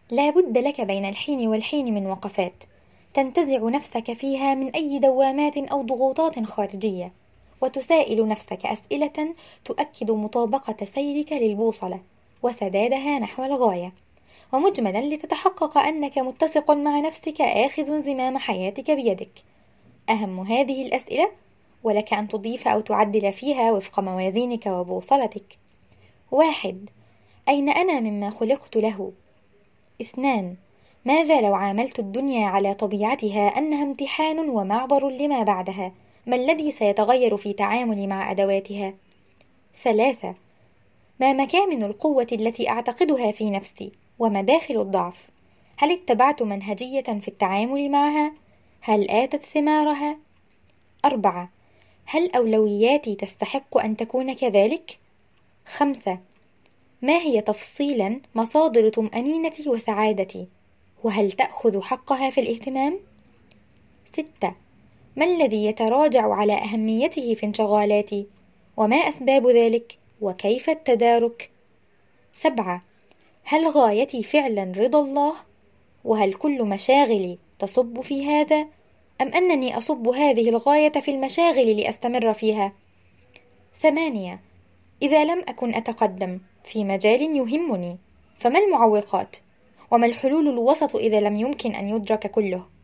لا بد لك بين الحين والحين من وقفات تنتزع نفسك فيها من أي دوامات أو ضغوطات خارجية، وتسائل نفسك أسئلة تؤكد مطابقة سيرك للبوصلة وسدادها نحو الغاية، ومجملا لتتحقق أنك متسق مع نفسك آخذ زمام حياتك بيدك. أهم هذه الأسئلة، ولك أن تضيف أو تعدل فيها وفق موازينك وبوصلتك: 1. أين أنا مما خلقت له؟ 2. ماذا لو عاملت الدنيا على طبيعتها أنها امتحان ومعبر لما بعدها؟ ما الذي سيتغير في تعاملي مع أدواتها؟ 3. ما مكامن القوة التي أعتقدها في نفسي؟ ومداخل الضعف؟ هل اتبعت منهجية في التعامل معها؟ هل آتت ثمارها؟ 4. هل أولوياتي تستحق أن تكون كذلك؟ 5. ما هي تفصيلا مصادر طمأنينتي وسعادتي؟ وهل تأخذ حقها في الاهتمام؟ 6. ما الذي يتراجع على أهميته في انشغالاتي؟ وما أسباب ذلك؟ وكيف التدارك؟ 7. هل غايتي فعلا رضا الله؟ وهل كل مشاغلي تصب في هذا؟ أم أنني أصب هذه الغاية في المشاغل لأستمر فيها؟ 8. إذا لم أكن أتقدم في مجال يهمني، فما المعوقات؟ وما الحلول الوسط إذا لم يمكن أن يدرك كله؟